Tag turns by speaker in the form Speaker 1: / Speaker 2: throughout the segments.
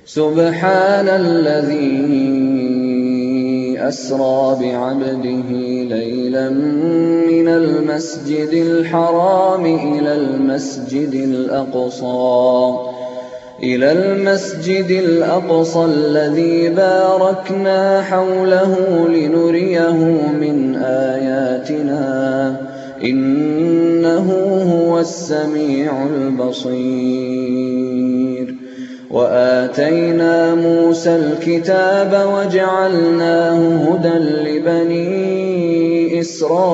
Speaker 1: سبحان الذي أسرى بعبده ليلا من المسجد الحرام إلى المسجد الأقصى الذي باركنا حوله لنريه من آياتنا إنه هو السميع البصير. وآتينا موسى الكتاب وجعلناه هدى لبني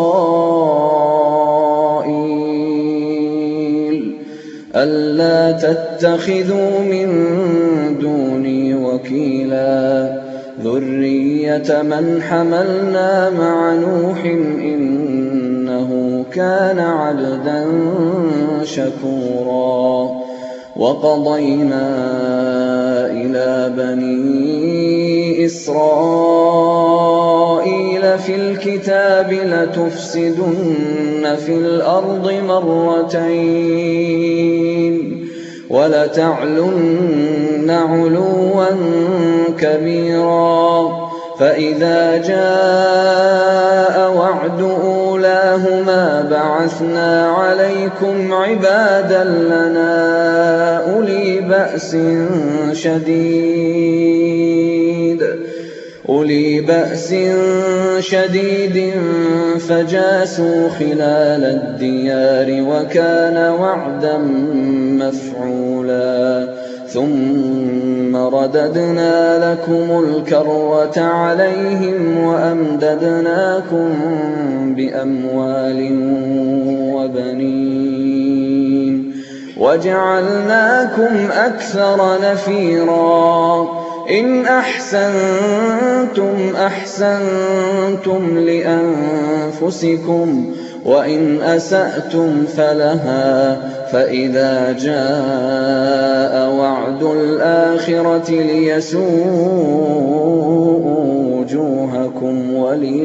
Speaker 1: إسرائيل ألا تتخذوا من دوني وكيلا ذرية من حملنا مع نوح إنه كان عبدا شكورا. وقضينا إلى بني إسرائيل في الكتاب لتفسدن في الأرض مرتين ولتعلن علوا كبيرا. فإذا جاء وعد أولاهما بعثنا عليكم عبادا لنا أولي بأس شديد فجاسوا خلال الديار وكان وعدا مفعولا. ثم رددنا لكم الكرة عليهم وأمددناكم بأموال وبنين وجعلناكم أكثر نفيرا. إن أحسنتم أحسنتم لأنفسكم وإن أسأتم فلها. فإذا جاء وعد الآخرة ليسوءوا وجوهكم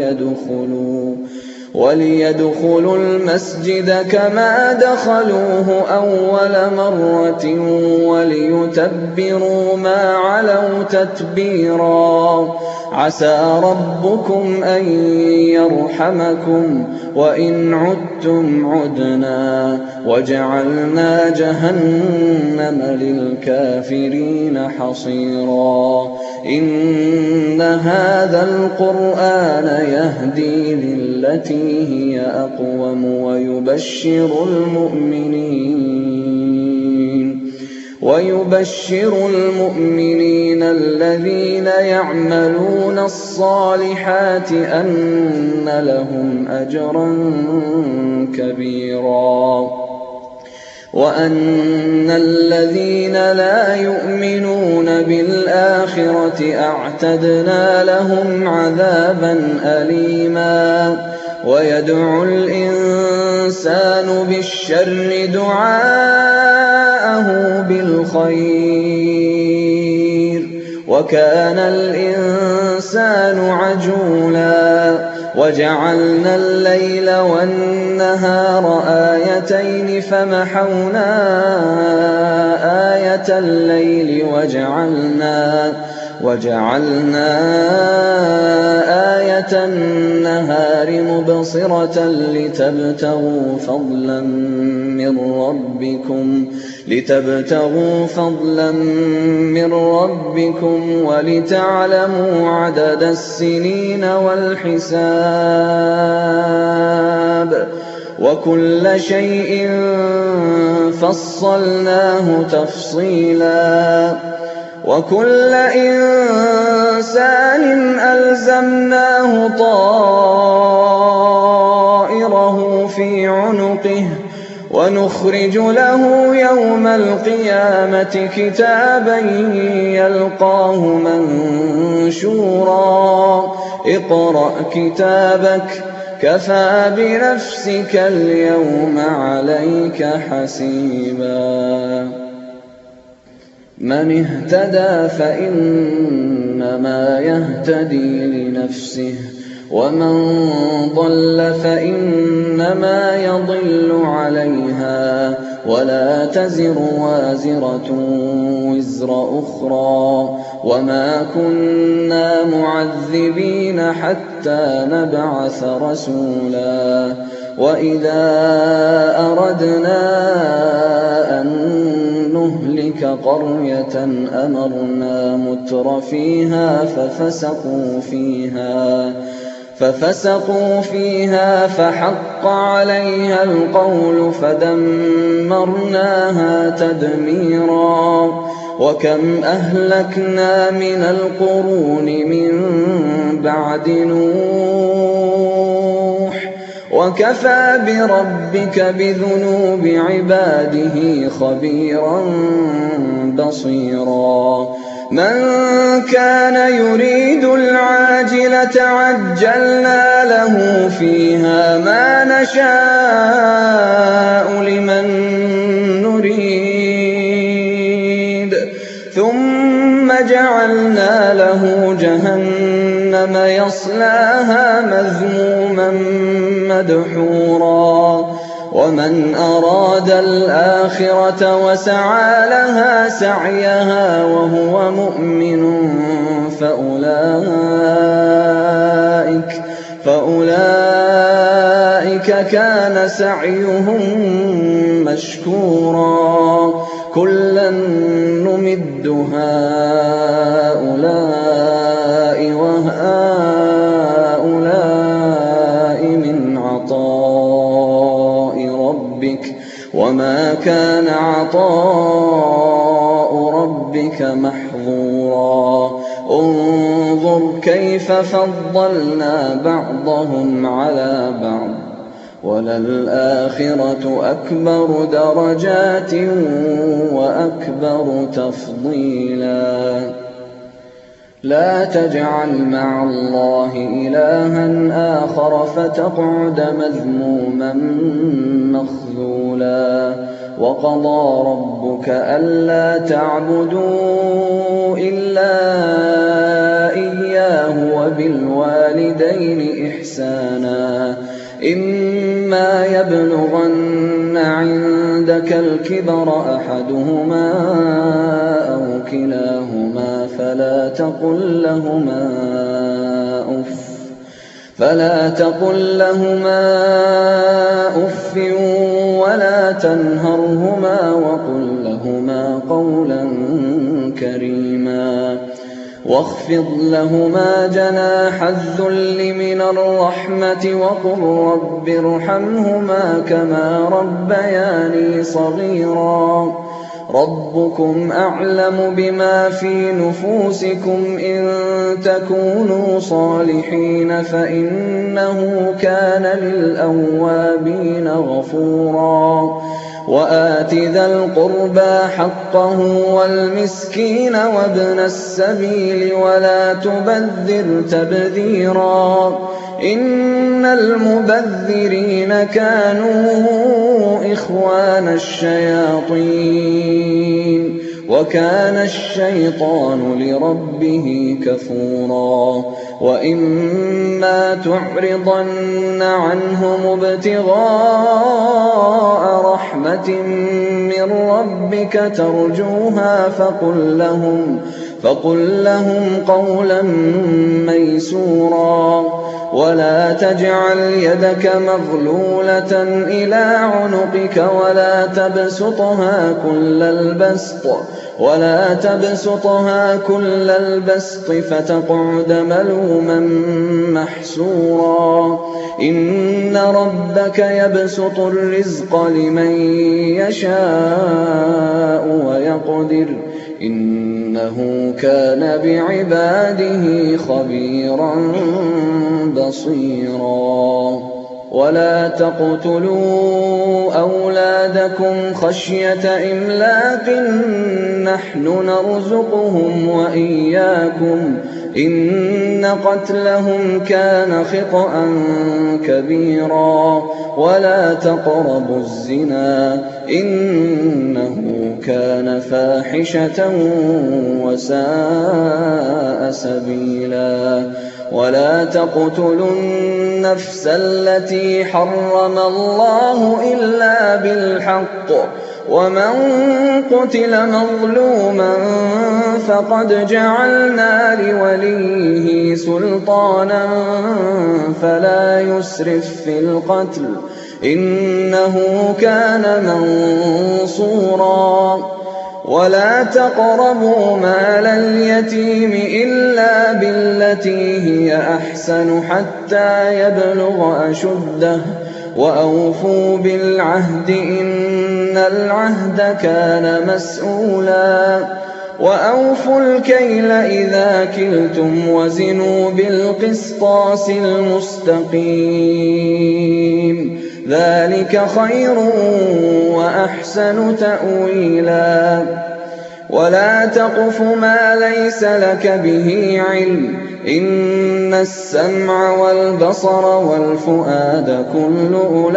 Speaker 1: وليدخلوا المسجد كما دخلوه أول مرة وليتبروا ما علوا تتبيرا. عسى ربكم أن يرحمكم وإن عدتم عدنا وجعلنا جهنم للكافرين حصيرا. إن هذا القرآن يهدي للتي هي أقوم ويبشر المؤمنين الذين يعملون الصالحات أن لهم أجرا كبيرا. وأن الذين لا يؤمنون بالآخرة أعتدنا لهم عذابا أليما. ويدعو الإنسان بالشر دعاءه بالخير وكان الإنسان عجولا. وجعلنا الليل والنهار آيتين فمحونا آية الليل وجعلنا آية النهار مبصرة لتبتغوا فضلا من ربكم ولتعلموا عدد السنين والحساب وكل شيء فصلناه تفصيلا. وكل إنسان ألزمناه طائره في عنقه ونخرج له يوم القيامة كتابا يلقاه منشورا. اقرأ كتابك كفى بنفسك اليوم عليك حسيبا. من اهتدى فإنما يهتدي لنفسه ومن ضل فإنما يضل عليها ولا تزر وازرة وزر أخرى وما كنا معذبين حتى نبعث رسولا وإذا أردنا أن نهلك قرية أمرنا متر فيها ففسقوا فيها فحق عليها القول فدمرناها تدميرا وكم أهلكنا من القرون من بعد نوح وكفى بربك بذنوب عباده خبيرا بصيرا من كان يريد العاجلة عجلنا له فيها ما نشاء لمن نريد ثم جعلنا له جهنم يصلاها مذموما مدحورا ومن أراد الآخرة وسعى لها سعيها وهو مؤمن فأولئك كان سعيهم مشكورا كلا نمد هؤلاء وهؤلاء من عطاء ربك وما كان عطاء ربك محظورا انظر كيف فضلنا بعضهم على بعض وللآخرة أكبر درجات وأكبر تفضيلا لا تجعل مع الله إلها آخر فتقعد مذموما مخذولا وقضى ربك ألا تعبدوا إلا إياه وبالوالدين إحسانا إما يبلغن عندك الكبر أحدهما أو كلاهما فلا تقل لهما أف ولا تنهرهما وقل لهما قولا كريما واخفض لهما جناح الذل من الرحمة وقل رب ارحمهما كما ربياني صغيرا ربكم أعلم بما في نفوسكم إن تكونوا صالحين فإنه كان للأوابين غفورا وآت ذا القربى حقه والمسكين وابن السبيل ولا تبذر تبذيرا إن المبذرين كانوا إخوان الشياطين وكان الشيطان لربه كفورا وإما تعرضن عنهم ابتغاء رحمة من ربك ترجوها فقل لهم قولا ميسورا ولا تجعل يدك مغلولة إلى عنقك ولا تبسطها كل البسط فتقعد ملوما محسورا إن ربك يبسط الرزق لمن يشاء ويقدر إنه كان بعباده خبيرا بصيرا ولا تقتلوا أولادكم خشية إملاق نحن نرزقهم وإياكم إن قتلهم كان خطأ كبيرا ولا تقربوا الزنا إنه كان فاحشة وساء سبيلا ولا تقتلوا النفس التي حرم الله إلا بالحق ومن قتل مظلوما فقد جعلنا لوليه سلطانا فلا يسرف في القتل إنه كان منصورا ولا تقربوا مال اليتيم إلا بالتي هي أحسن حتى يبلغ أشده وأوفوا بالعهد إن العهد كان مسؤولا وأوفوا الكيل إذا كلتم وزنوا بالقسطاس المستقيم ذلك خير وأحسن تأويلا ولا تقف ما ليس لك به علم إن السمع والبصر والفؤاد كل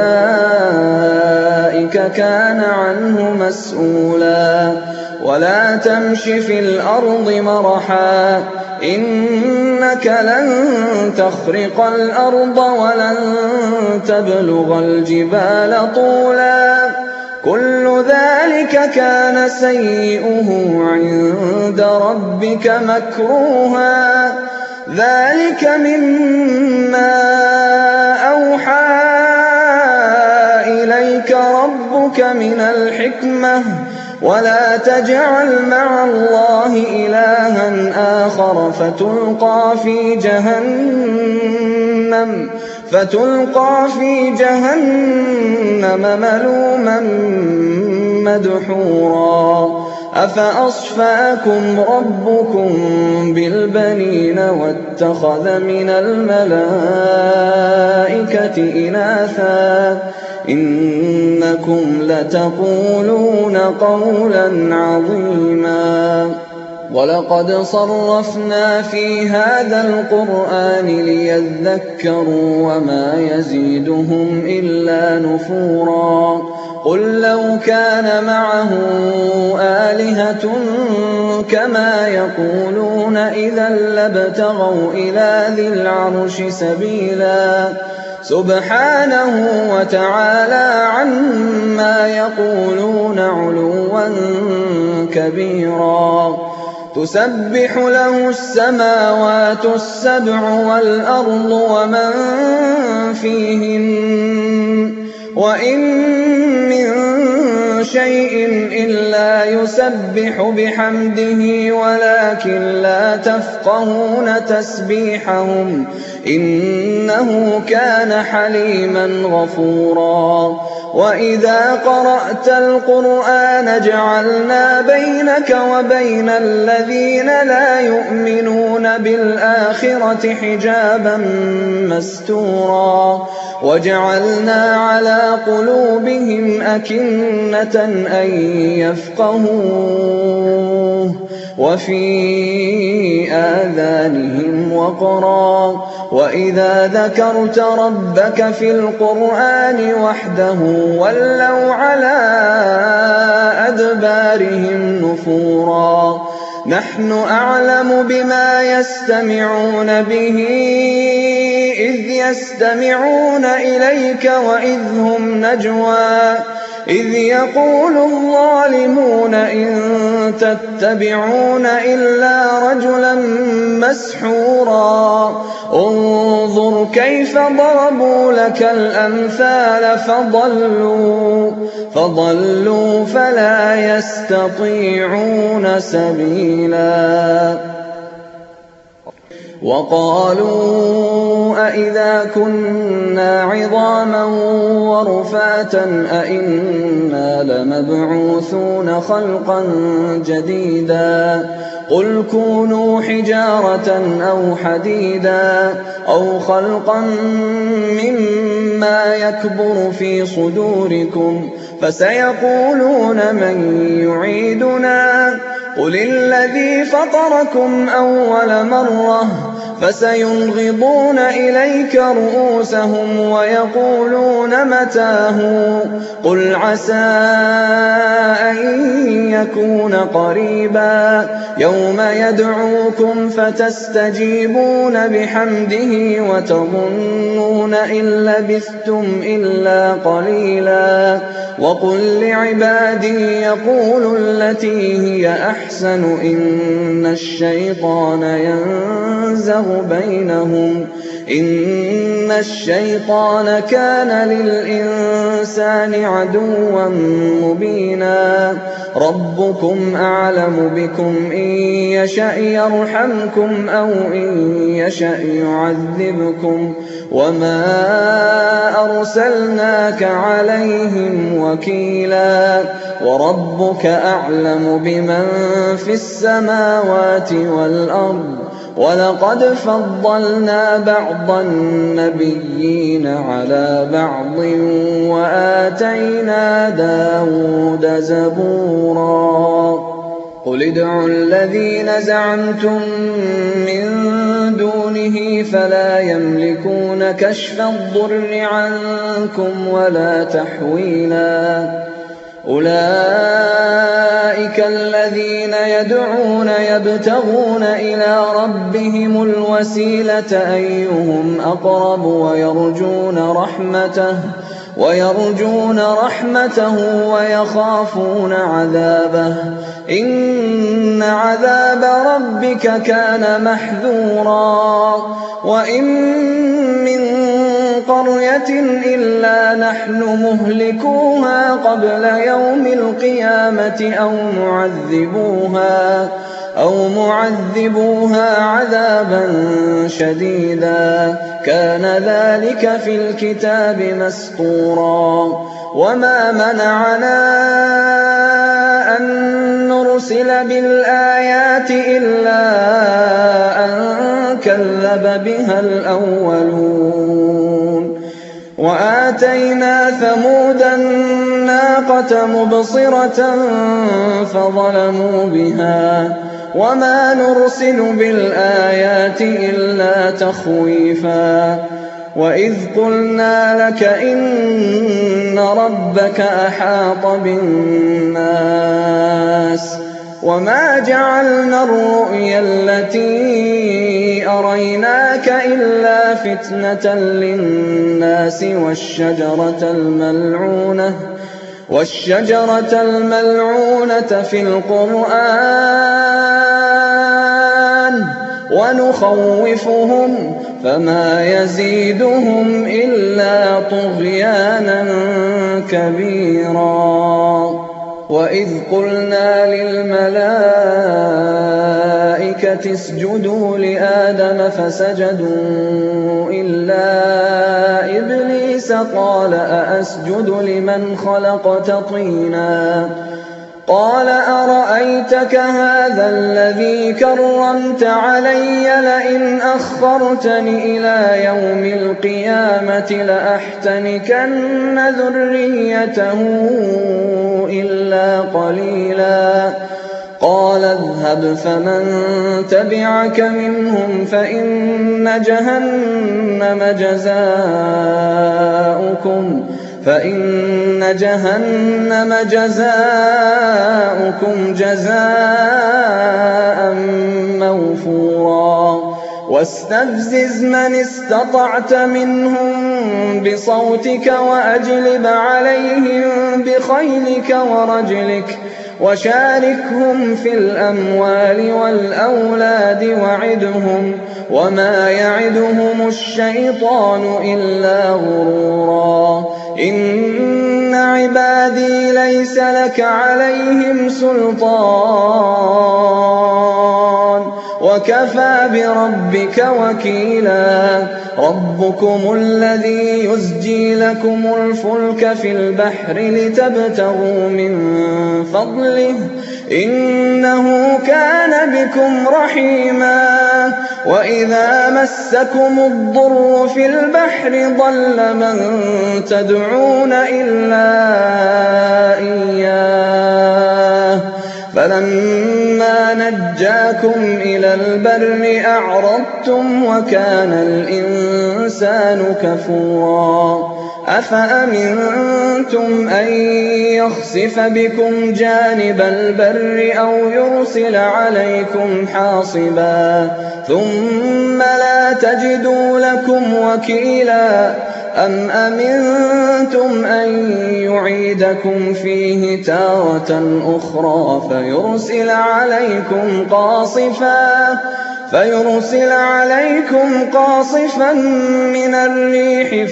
Speaker 1: أولئك كان عنه مسؤولا ولا تمش في الأرض مرحا إنك لن تخرق الأرض ولن تبلغ الجبال طولا كل ذلك كان سيئه عند ربك مكروها ذلك مما أوحى إليك ربك من الحكمة ولا تجعل مع الله إلها آخر فتلقى في جهنم ملوما مدحورا أفأصفاكم ربكم بالبنين واتخذ من الملائكة إناثا إنكم لتقولون قولا عظيما ولقد صرفنا في هذا القرآن ليذكروا وما يزيدهم إلا نفورا قل لو كان معه آلهة كما يقولون إذا لابتغوا إلى ذي العرش سبيلا سبحانه وتعالى عما يقولون علوا كبيرا تسبح له السماوات السبع والأرض ومن فيهن وإن من شيء إلا يسبح بحمده ولكن لا تفقهون تسبيحهم إنه كان حليما غفورا وإذا قرأت القرآن جعلنا بينك وبين الذين لا يؤمنون بالآخرة حجابا مستورا وجعلنا على قلوبهم أكنة أن يفقهوه وفي آذانهم وقرا وإذا ذكرت ربك في القرآن وحده ولوا على أدبارهم نفورا نحن أعلم بما يستمعون به إذ يستمعون إليك وإذ هم نجوى إذ يقول الظالمون إن تتبعون إلا رجلا مسحورا انظر كيف ضربوا لك الأمثال فضلوا فلا يستطيعون سبيلا وقالوا أئذا كنا عظاما ورفاتا أئنا لمبعوثون خلقا جديدا قل كونوا حجارة أو حديدا أو خلقا مما يكبر في صدوركم فسيقولون من يعيدنا قل الذي فطركم أول مرة فسينغضون إليك رؤوسهم ويقولون متاه قل عسى أن يكون قريبا يوم يدعوكم فتستجيبون بحمده وتظنون إن لبثتم إلا قليلا وقل لعبادي يقولوا التي هي أحسن إن الشيطان كان للإنسان عدوا مبينا ربكم أعلم بكم إن يشأ يرحمكم أو إن يشأ يعذبكم وما أرسلناك عليهم وكيلا وربك أعلم بمن في السماوات والأرض ولقد فضلنا بعض النبيين على بعض وآتينا داود زبورا قل ادعوا الذين زعمتم من دونه فلا يملكون كشف الضر عنكم ولا تحويلا أولئك الذين يدعون يبتغون إلى ربهم الوسيلة أيهم أقرب ويرجون رحمته ويخافون عذابه إن عذاب ربك كان محذورا وإن من قرية إلا نحن مهلكوها قبل يوم القيامة أو معذبوها عذابا شديدا كان ذلك في الكتاب مسطورا وما منعنا أن نرسل بالآيات إلا أن كذب بها الأولون وآتينا ثمود الناقة مبصرة فظلموا بها وما نرسل بالآيات إلا تخويفا وإذ قلنا لك إن ربك أحاط بالناس وما جعلنا الرؤيا التي أريناك إلا فتنة للناس والشجرة الملعونة في القرآن ونخوفهم فما يزيدهم إلا طغيانا كبيرا وإذ قلنا للملائكة اسجدوا لآدم فسجدوا إلا إبليس قال أأسجد لمن خلقت طينا قال أرأيتك هذا الذي كرمت علي لئن أخرتني إلى يوم القيامة لأحتنكن ذريته إلا قليلا قال اذهب فمن تبعك منهم فإن جهنم جزاؤكم جزاء موفورا واستفزز من استطعت منهم بصوتك وأجلب عليهم بخيلك ورجلك وشاركهم في الأموال والأولاد وعدهم وما يعدهم الشيطان إلا غرورا إن عبادي ليس لك عليهم سلطان وكفى بربك وكيلا ربكم الذي يزجي لكم الفلك في البحر لتبتغوا من فضله إنه كان بكم رحيما وإذا مسكم الضر في البحر ضل من تدعون إلا إياه فلما فلما نجاكم إلى البر أعرضتم وكان الإنسان كفورا أفأمنتم أن يخسف بكم جانب البر أو يرسل عليكم حاصبا ثم لا تجدوا لكم وكيلا أم أمنتم أن يعيدكم فيه تارة أخرى فيرسل عليكم قاصفا من الريح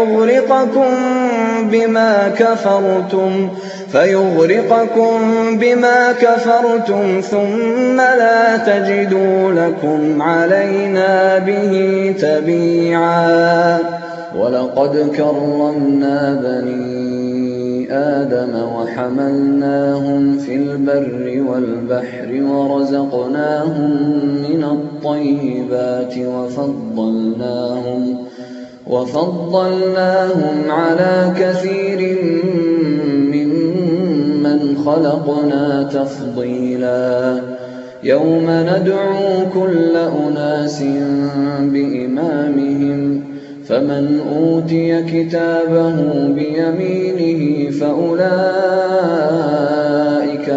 Speaker 1: فيغرقكم بما كفرتم ثم لا تجدوا لكم علينا به تبيعا ولقد كرمنا بني آدم وحملناهم في البر والبحر ورزقناهم من الطيبات وفضلناهم على كثير ممن خلقنا تفضيلا يوم ندعو كل أناس بإمامهم فمن أوتي كتابه بيمينه فأولئك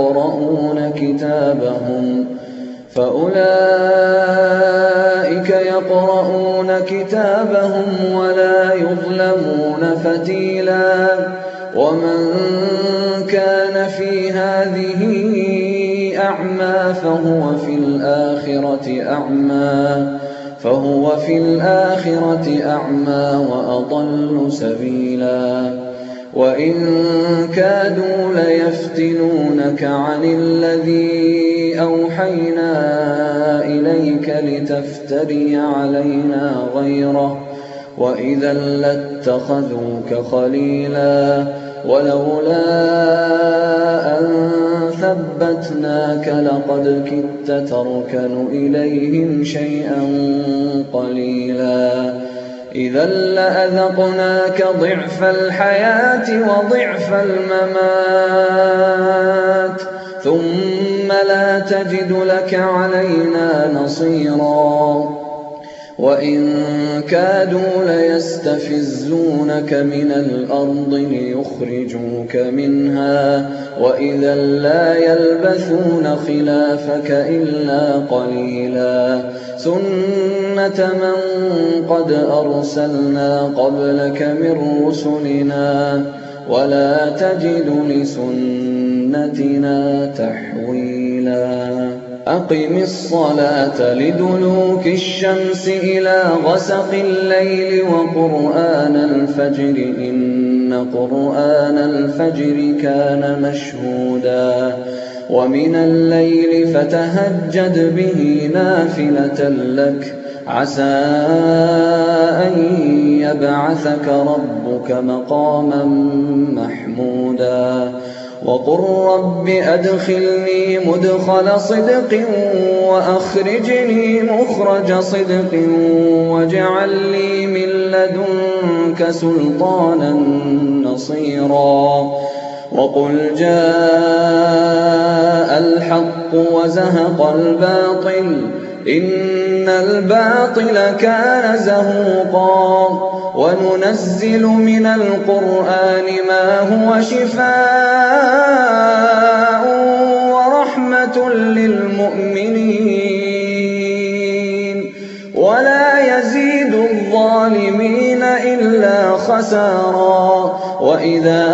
Speaker 1: يقرؤون كتابهم ولا يظلمون فتيلا ومن كان في هذه أعمى فهو في الآخرة أعمى وأضل سبيلا وإن كادوا ليفتنونك عن الذي أوحينا إليك لتفتري علينا غيره وإذا لاتخذوك خليلا ولولا أن ثبتناك لقد كدت تركن إليهم شيئا قليلا إذا لأذقناك ضعف الحياة وضعف الممات ثم لا تجد لك علينا نصيرا وإن كادوا ليستفزونك من الأرض ليخرجوك منها وإذا لا يلبثون خلافك إلا قليلا سنة من قد أرسلنا قبلك من رسلنا ولا تجد لسنتنا تحويلا أقم الصلاة لدلوك الشمس إلى غسق الليل وقرآن الفجر إن قرآن الفجر كان مشهودا ومن الليل فتهجد به نافلة لك عسى أن يبعثك ربك مقاما محمودا وقل رب أدخلني مدخل صدق وأخرجني مخرج صدق واجعل لي من لدنك سلطانا نصيرا وقل جاء الحق وزهق الباطل إن الباطل كان زهوقا وننزل من القرآن ما هو شفاء ورحمة للمؤمنين ولا يزيد الظالمين إلا خسارا وإذا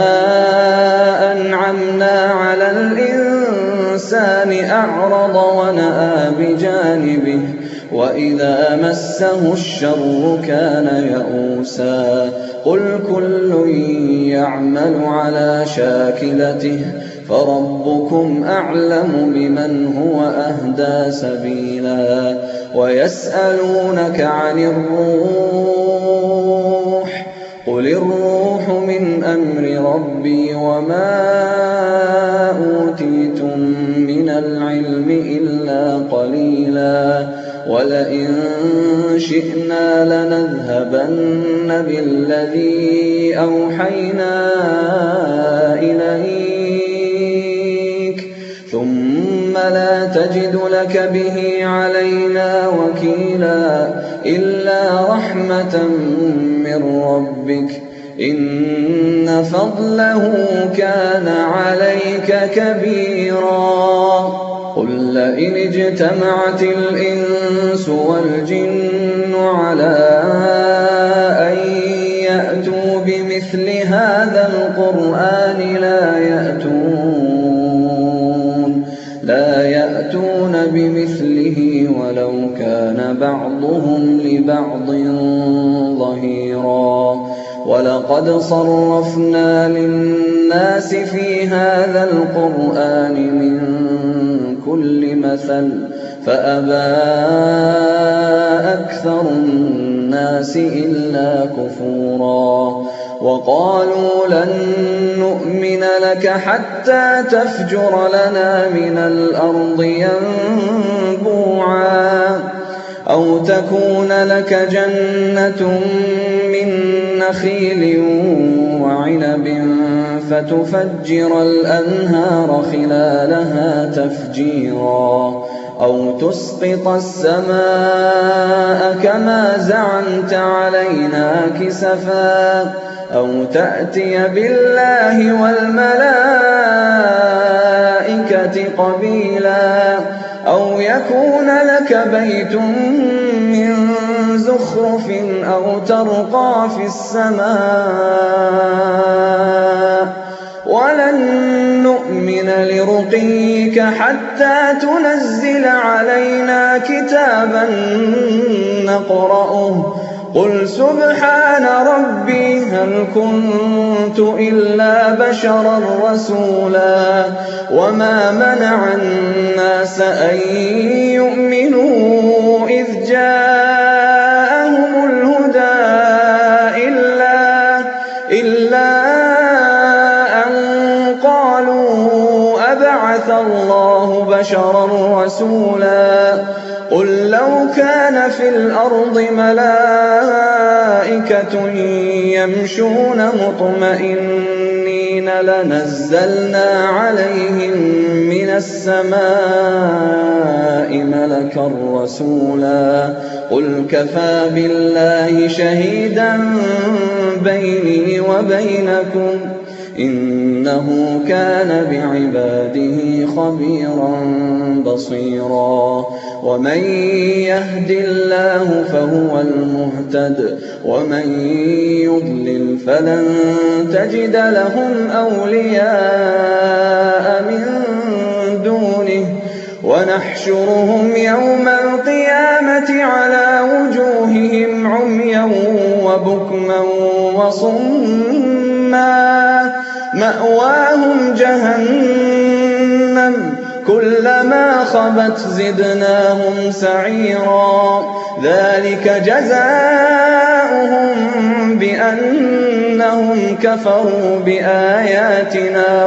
Speaker 1: أنعمنا على الإنسان أعرض ونأى بجانبه وإذا مسه الشر كان يئوسا قل كل يعمل على شاكلته فربكم أعلم بمن هو أهدى سبيلا ويسألونك عن الروح قل الروح من أمر ربي وما أوتيتم من العلم إلا قليلا ولئن شئنا لنذهبن بالذي أوحينا إليك ثم ثم لا تجد لك به علينا وكيلا إلا رحمة من ربك إن فضله كان عليك كبيرا قل لئن اجتمعت الإنس والجن على أن يأتوا بمثل هذا القرآن لا يأتون بمثله ولو كان بعضهم لبعض ظهيرا ولقد صرفنا للناس في هذا القرآن من كل مثل فأبى أكثر الناس إلا كفورا وقالوا لن نؤمن لك حتى تفجر لنا من الأرض ينبوعا أو تكون لك جنة من نخيل وعنب فتفجر الأنهار خلالها تفجيرا أو تسقط السماء كما زعمت علينا كسفا أو تأتي بالله والملائكة قبيلا أو يكون لك بيت من زخرف أو ترقى في السماء ولن نؤمن لرقيك حتى تنزل علينا كتابا نقرأه قل سبحان ربي هل كنت إلا بشرا رسولا وما منع الناس أن يؤمنوا إذ جاءهم الهدى إلا أن قالوا أبعث الله بشرا رسولا قل لو كان في الأرض ملائكة يمشون مطمئنين لنزلنا عليهم من السماء ملكا رسولا قل كفى بالله شهيدا بيني وبينكم إنه كان بعباده خبيرا بصيرا ومن يهد الله فهو المهتد ومن يضلل فلن تجد لهم أولياء من دونه ونحشرهم يوم القيامة على وجوههم عميا وبكما وصما مأواهم جهنم كلما خبت زدناهم سعيرا ذلك جزاؤهم بأنهم كفروا بآياتنا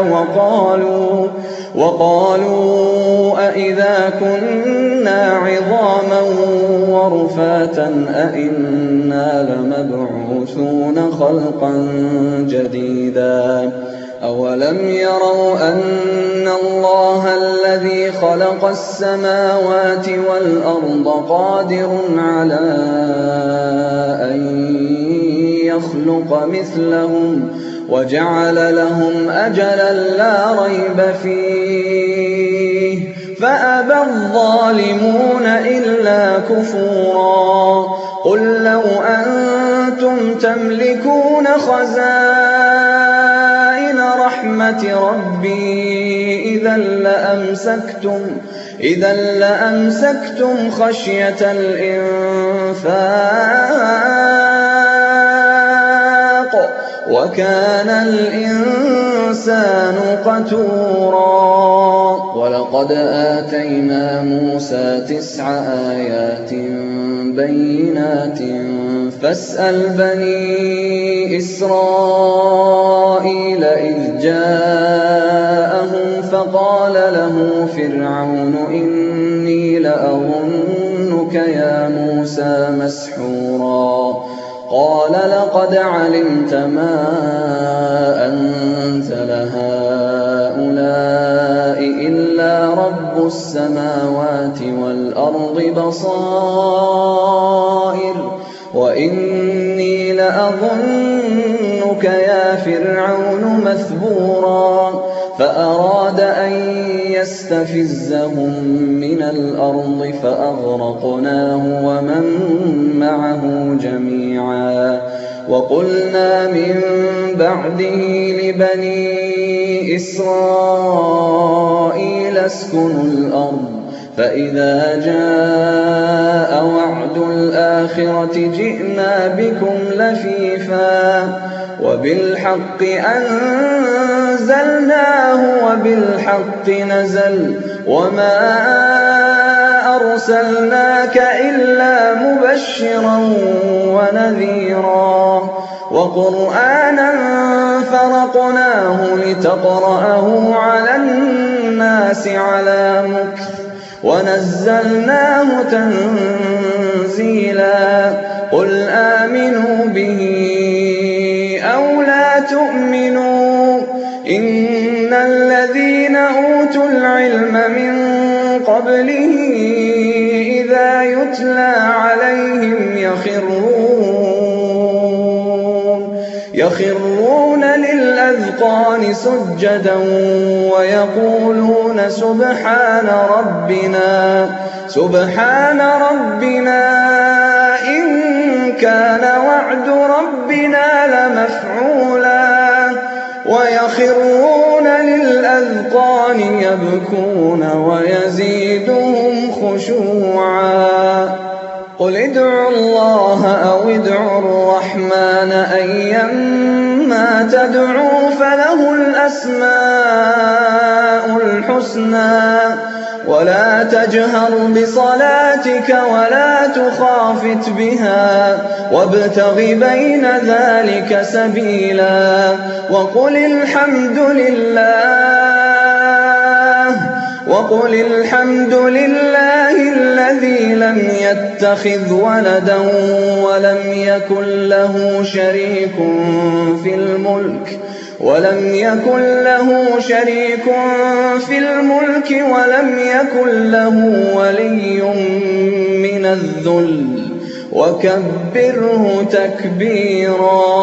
Speaker 1: وقالوا أإذا كنا عظاما ورفاتا أإنا لمبعوثون خلقا جديدا أولم يروا أن الله الذي خلق السماوات والأرض قادر على أن يخلق مثلهم وجعل لهم أجلا لا ريب فيه فأبى الظالمون إلا كفورا قل لو أنتم تملكون خزائن رحمة ربي إذا لأمسكتم خشية الإنفاق وكان الإنسان قتورا ولقد آتينا موسى 9 آيات بينات فاسأل بني إسرائيل إذ جاءهم فقال له فرعون إني لأظنك يا موسى مسحورا قال لقد علمت ما أنزل هؤلاء إلا إلا رب السماوات والأرض بصائر وإني لأظنك يا فرعون مثبورا فأراد أن يستفزهم من الأرض فأغرقناه ومن معه جميعا وقلنا من بعده لبني إسرائيل اسكنوا الأرض فإذا جاء وعد الآخرة جئنا بكم لفيفا وبالحق أنزلناه وبالحق نزل وما أرسلناك إلا مبشرا ونذيرا وقرآنا فرقناه لتقرأه على الناس على مكث ونزلناه تنزيلا قل آمنوا به أو لا تؤمنوا إن الذين أوتوا العلم من قبله إذا يتلى عليهم يخرون للأذقان سجدا ويقولون سبحان ربنا إن كان وعد ربنا لمفعولا ويخرون للأذقان يبكون ويزيدهم خشوعا قل ادعوا الله أو ادعوا الرحمن أيما تدعوا فله الأسماء الحسنى ولا تجهر بصلاتك ولا تخافت بها وابتغ بين ذلك سبيلا وقل الحمد لله الذي لم يتخذ ولدا ولم يكن له شريك في الملك ولم يكن له ولي من الذل وكبره تكبيرا.